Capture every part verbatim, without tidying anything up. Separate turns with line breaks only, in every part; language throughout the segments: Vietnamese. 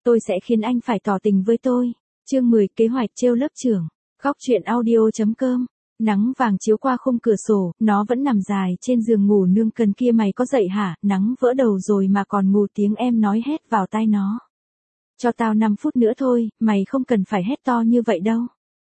Tôi sẽ khiến anh phải tỏ tình với tôi. Chương mười, kế hoạch trêu lớp trưởng. Góc truyện audio.com. Nắng vàng chiếu qua khung cửa sổ, nó vẫn nằm dài trên giường ngủ nương cần kia. Mày có dậy hả? Nắng vỡ đầu rồi mà còn ngủ, tiếng em nói hét vào tai nó. Cho tao năm phút nữa thôi, mày không cần phải hét to như vậy đâu.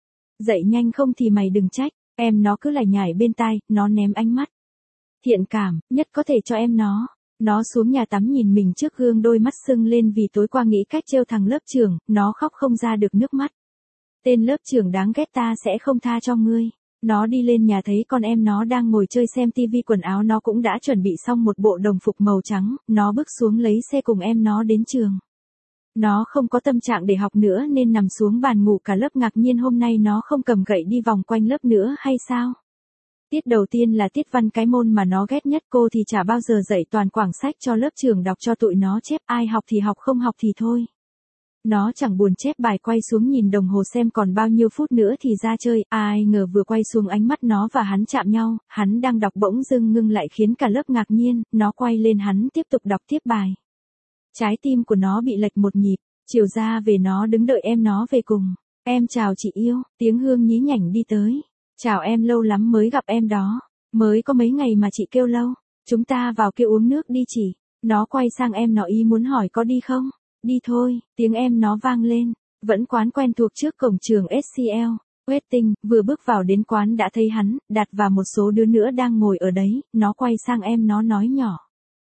Dậy nhanh không thì mày đừng trách. Em nó cứ lải nhải bên tai, nó ném ánh mắt thiện cảm, nhất có thể cho em nó. Nó xuống nhà tắm nhìn mình trước gương, đôi mắt sưng lên vì tối qua nghĩ cách trêu thằng lớp trưởng, nó khóc không ra được nước mắt. Tên lớp trưởng đáng ghét, ta sẽ không tha cho ngươi. Nó đi lên nhà thấy con em nó đang ngồi chơi xem tivi, quần áo nó cũng đã chuẩn bị xong một bộ đồng phục màu trắng, nó bước xuống lấy xe cùng em nó đến trường. Nó không có tâm trạng để học nữa nên nằm xuống bàn ngủ. Cả lớp ngạc nhiên, hôm nay nó không cầm gậy đi vòng quanh lớp nữa hay sao? Tiết đầu tiên là tiết văn, cái môn mà nó ghét nhất. Cô thì chả bao giờ dạy, toàn quảng sách cho lớp trưởng đọc cho tụi nó chép, ai học thì học, không học thì thôi. Nó chẳng buồn chép bài, quay xuống nhìn đồng hồ xem còn bao nhiêu phút nữa thì ra chơi. Ai ngờ vừa quay xuống ánh mắt nó và hắn chạm nhau, hắn đang đọc bỗng dưng ngưng lại khiến cả lớp ngạc nhiên. Nó quay lên hắn tiếp tục đọc tiếp bài. Trái tim của nó bị lệch một nhịp. Chiều ra về nó đứng đợi em nó về cùng. Em chào chị yêu, tiếng Hương nhí nhảnh đi tới. Chào em, lâu lắm mới gặp em đó. Mới có mấy ngày mà chị kêu lâu. Chúng ta vào kia uống nước đi chị. Nó quay sang em nó, ý muốn hỏi có đi không? Đi thôi, tiếng em nó vang lên. Vẫn quán quen thuộc trước cổng trường ét xê lờ. Waiting, vừa bước vào đến quán đã thấy hắn, Đạt và một số đứa nữa đang ngồi ở đấy. Nó quay sang em nó nói nhỏ.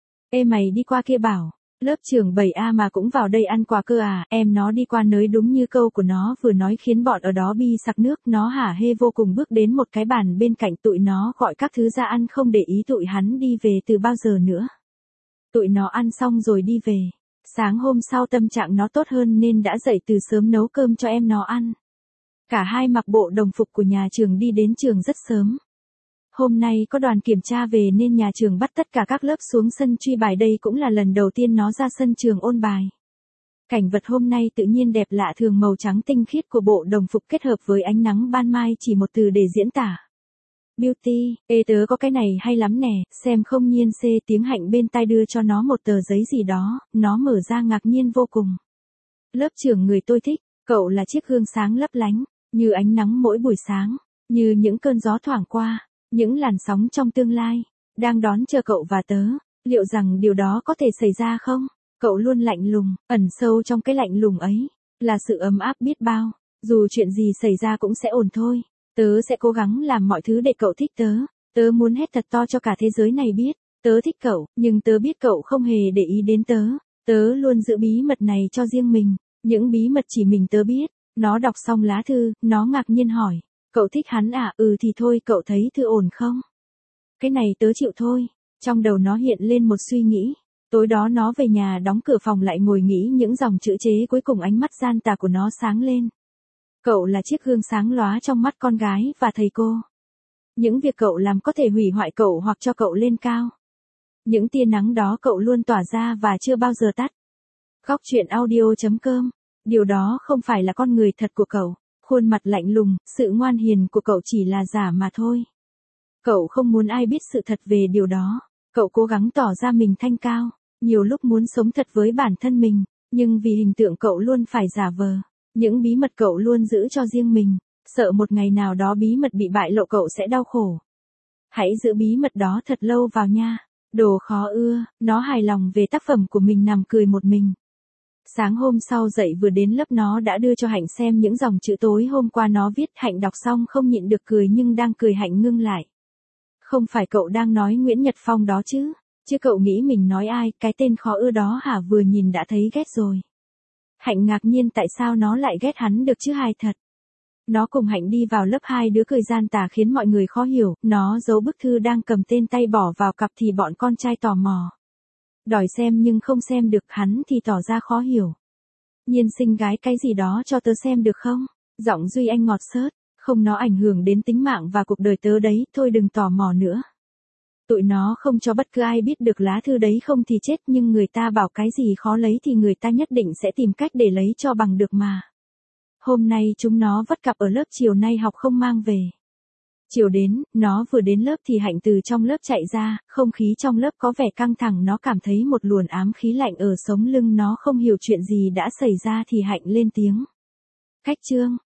Ê mày đi qua kia bảo. Lớp trưởng bảy A mà cũng vào đây ăn quà cơ à? Em nó đi qua nới đúng như câu của nó vừa nói khiến bọn ở đó bi sặc nước. Nó hả hê vô cùng, bước đến một cái bàn bên cạnh tụi nó gọi các thứ ra ăn, không để ý tụi hắn đi về từ bao giờ nữa. Tụi nó ăn xong rồi đi về. Sáng hôm sau tâm trạng nó tốt hơn nên đã dậy từ sớm nấu cơm cho em nó ăn. Cả hai mặc bộ đồng phục của nhà trường đi đến trường rất sớm. Hôm nay có đoàn kiểm tra về nên nhà trường bắt tất cả các lớp xuống sân truy bài, đây cũng là lần đầu tiên nó ra sân trường ôn bài. Cảnh vật hôm nay tự nhiên đẹp lạ thường, màu trắng tinh khiết của bộ đồng phục kết hợp với ánh nắng ban mai, chỉ một từ để diễn tả. Beauty. Ê tớ có cái này hay lắm nè, xem không Nhiên xê. Tiếng Hạnh bên tai đưa cho nó một tờ giấy gì đó, nó mở ra ngạc nhiên vô cùng. Lớp trưởng người tôi thích, cậu là chiếc gương sáng lấp lánh, như ánh nắng mỗi buổi sáng, như những cơn gió thoảng qua. Những làn sóng trong tương lai, đang đón chờ cậu và tớ. Liệu rằng điều đó có thể xảy ra không? Cậu luôn lạnh lùng, ẩn sâu trong cái lạnh lùng ấy, là sự ấm áp biết bao. Dù chuyện gì xảy ra cũng sẽ ổn thôi. Tớ sẽ cố gắng làm mọi thứ để cậu thích tớ. Tớ muốn hét thật to cho cả thế giới này biết. Tớ thích cậu, nhưng tớ biết cậu không hề để ý đến tớ. Tớ luôn giữ bí mật này cho riêng mình. Những bí mật chỉ mình tớ biết. Nó đọc xong lá thư, nó ngạc nhiên hỏi. Cậu thích hắn à? Ừ thì thôi, cậu thấy thư ổn không? Cái này tớ chịu thôi. Trong đầu nó hiện lên một suy nghĩ. Tối đó nó về nhà đóng cửa phòng lại ngồi nghĩ những dòng chữ chế, cuối cùng ánh mắt gian tà của nó sáng lên. Cậu là chiếc gương sáng lóa trong mắt con gái và thầy cô. Những việc cậu làm có thể hủy hoại cậu hoặc cho cậu lên cao. Những tia nắng đó cậu luôn tỏa ra và chưa bao giờ tắt. Góc truyện audio.com. Điều đó không phải là con người thật của cậu. Khuôn mặt lạnh lùng, sự ngoan hiền của cậu chỉ là giả mà thôi. Cậu không muốn ai biết sự thật về điều đó. Cậu cố gắng tỏ ra mình thanh cao, nhiều lúc muốn sống thật với bản thân mình, nhưng vì hình tượng cậu luôn phải giả vờ. Những bí mật cậu luôn giữ cho riêng mình, sợ một ngày nào đó bí mật bị bại lộ cậu sẽ đau khổ. Hãy giữ bí mật đó thật lâu vào nha. Đồ khó ưa, nó hài lòng về tác phẩm của mình, nằm cười một mình. Sáng hôm sau dậy vừa đến lớp nó đã đưa cho Hạnh xem những dòng chữ tối hôm qua nó viết. Hạnh đọc xong không nhịn được cười, nhưng đang cười Hạnh ngưng lại. Không phải cậu đang nói Nguyễn Nhật Phong đó chứ? Chứ cậu nghĩ mình nói ai, cái tên khó ưa đó hả? Vừa nhìn đã thấy ghét rồi. Hạnh ngạc nhiên tại sao nó lại ghét hắn được chứ, hài thật. Nó cùng Hạnh đi vào lớp, hai đứa cười gian tà khiến mọi người khó hiểu. Nó giấu bức thư đang cầm tên tay bỏ vào cặp thì bọn con trai tò mò. Đòi xem nhưng không xem được, hắn thì tỏ ra khó hiểu. Nhiên xinh gái cái gì đó cho tớ xem được không? Giọng Duy Anh ngọt xớt, không nó ảnh hưởng đến tính mạng và cuộc đời tớ đấy, thôi đừng tò mò nữa. Tụi nó không cho bất cứ ai biết được lá thư đấy, không thì chết, nhưng người ta bảo cái gì khó lấy thì người ta nhất định sẽ tìm cách để lấy cho bằng được mà. Hôm nay chúng nó vất cặp ở lớp, chiều nay học không mang về. Chiều đến, nó vừa đến lớp thì Hạnh từ trong lớp chạy ra, không khí trong lớp có vẻ căng thẳng, nó cảm thấy một luồn ám khí lạnh ở sống lưng, nó không hiểu chuyện gì đã xảy ra thì Hạnh lên tiếng. Cách chương